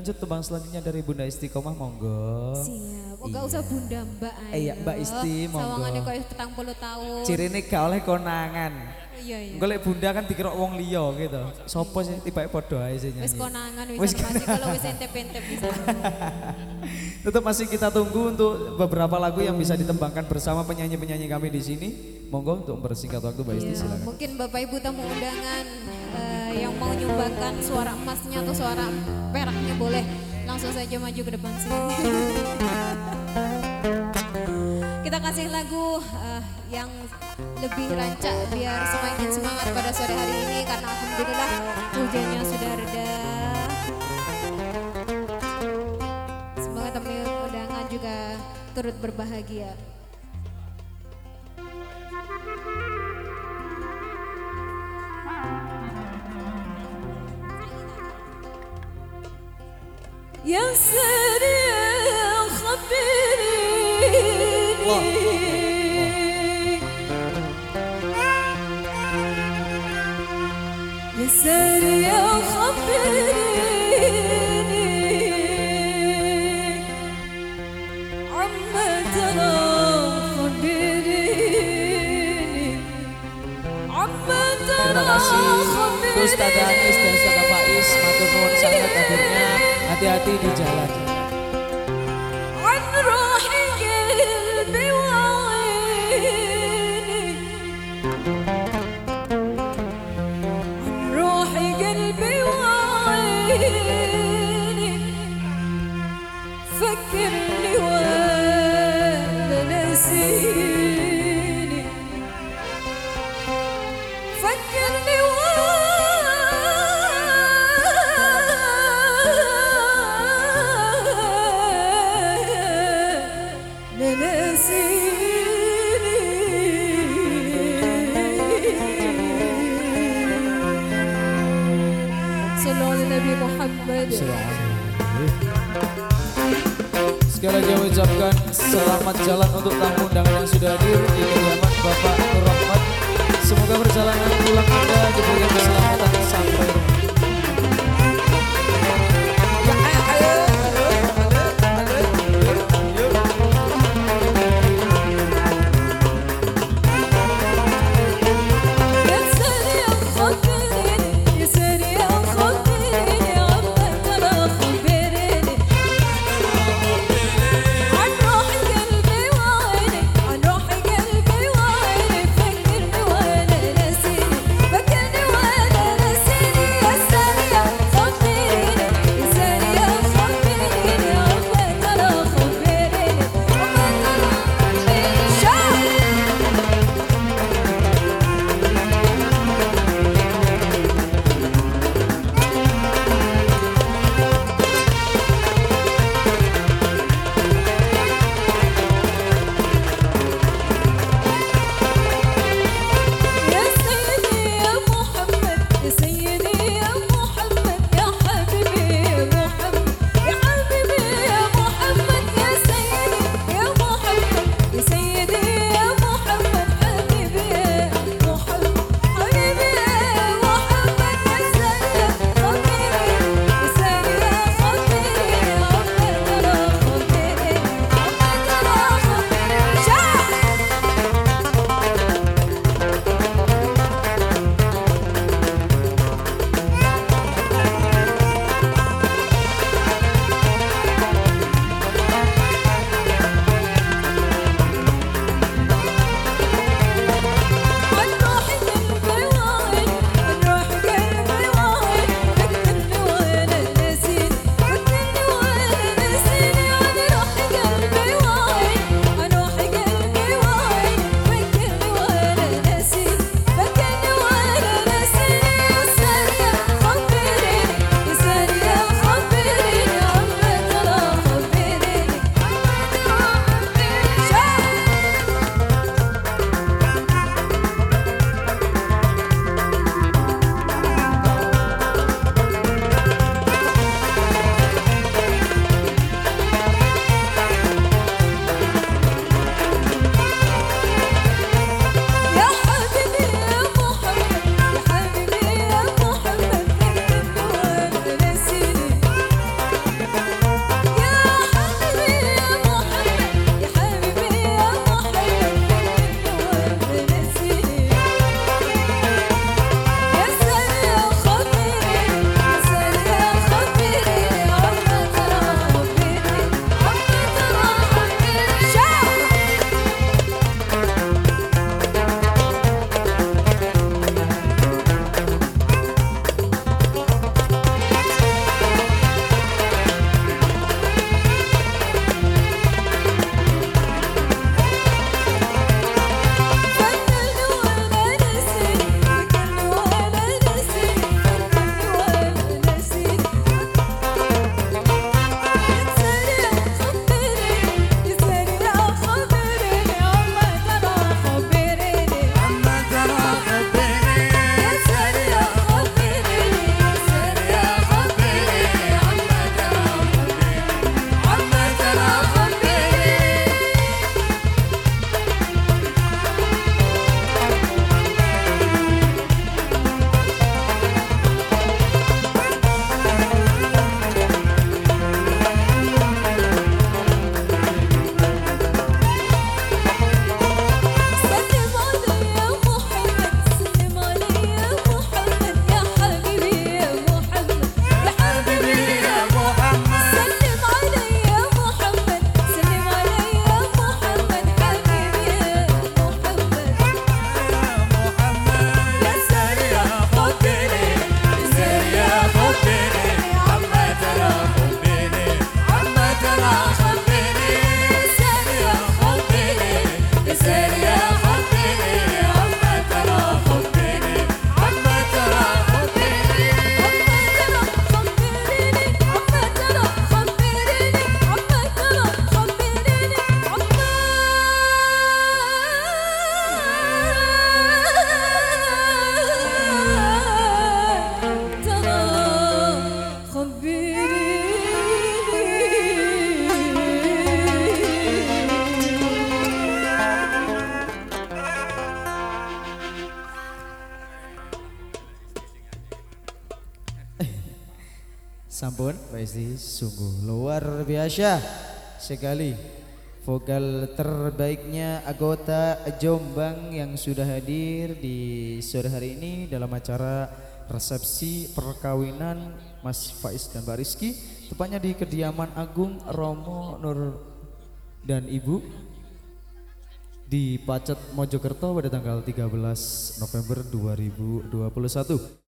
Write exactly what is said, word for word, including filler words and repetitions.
lanjut tembang selanjutnya dari Bunda Istiqomah, monggo. Siap, oh, gak Iya. usah Bunda Mbak ayo. Eh, iya, Mbak Isti, monggo. Sawangane koyo petang puluh tahun. Cirine gak oleh konangan. Oh, iya iya. Golek Bunda kan dikira wong liya gitu. Sopo sih tibake padha ae sing nyanyi. Wis konangan Wis wis masih kalau wis entep-entep bisa. Tetap masih kita tunggu untuk beberapa lagu yang bisa ditembangkan bersama penyanyi-penyanyi kami di sini. Monggo untuk bersingkat waktu Mbak Isti Iya, silakan. mungkin Bapak Ibu tamu undangan eh, yang mau nyumbangkan suara emasnya atau suara peraknya boleh langsung saja maju ke depan sini. Kita kasih lagu eh, yang lebih rancak biar semakin semangat pada sore hari ini karena alhamdulillah hujannya sudah reda. Semoga tamu undangan juga turut berbahagia. يا سريع خبريني يا سريع خبريني عما ترى خبريني عما Terima ترى kasih خبريني Ustadz Anis dan Ustadz Faiz, matur nuwun sangat hadirnya. Hati-hati di jalan. عن روحي قلبي وعيني عن روحي قلبي وعيني فكرني وانا نسيني فكرني وانا نسيني صلوا على النبي محمد. Sekali lagi kami ucapkan selamat jalan untuk tamu undangan yang sudah hadir di kediaman Bapak Nur Rahmat. Semoga perjalanan pulang Anda diberikan keselamatan sampai rumah. Ya, ayo, ayo, ayo, ayo, ayo. يا سريع خبريني يا سريع خبريني عما ترى خبريني عن روحي قلبي وعيني عن روحي قلبي وعيني فكرني وانا ناسيني فكرني وانا Sampun, Pak Isti, sungguh luar biasa sekali. Vokal terbaiknya anggota Jombang yang sudah hadir di sore hari ini dalam acara resepsi perkawinan Mas Faiz dan Mbak Rizky, tepatnya di kediaman Agung Romo Nur dan Ibu di Pacet Mojokerto pada tanggal tiga belas November dua ribu dua puluh satu.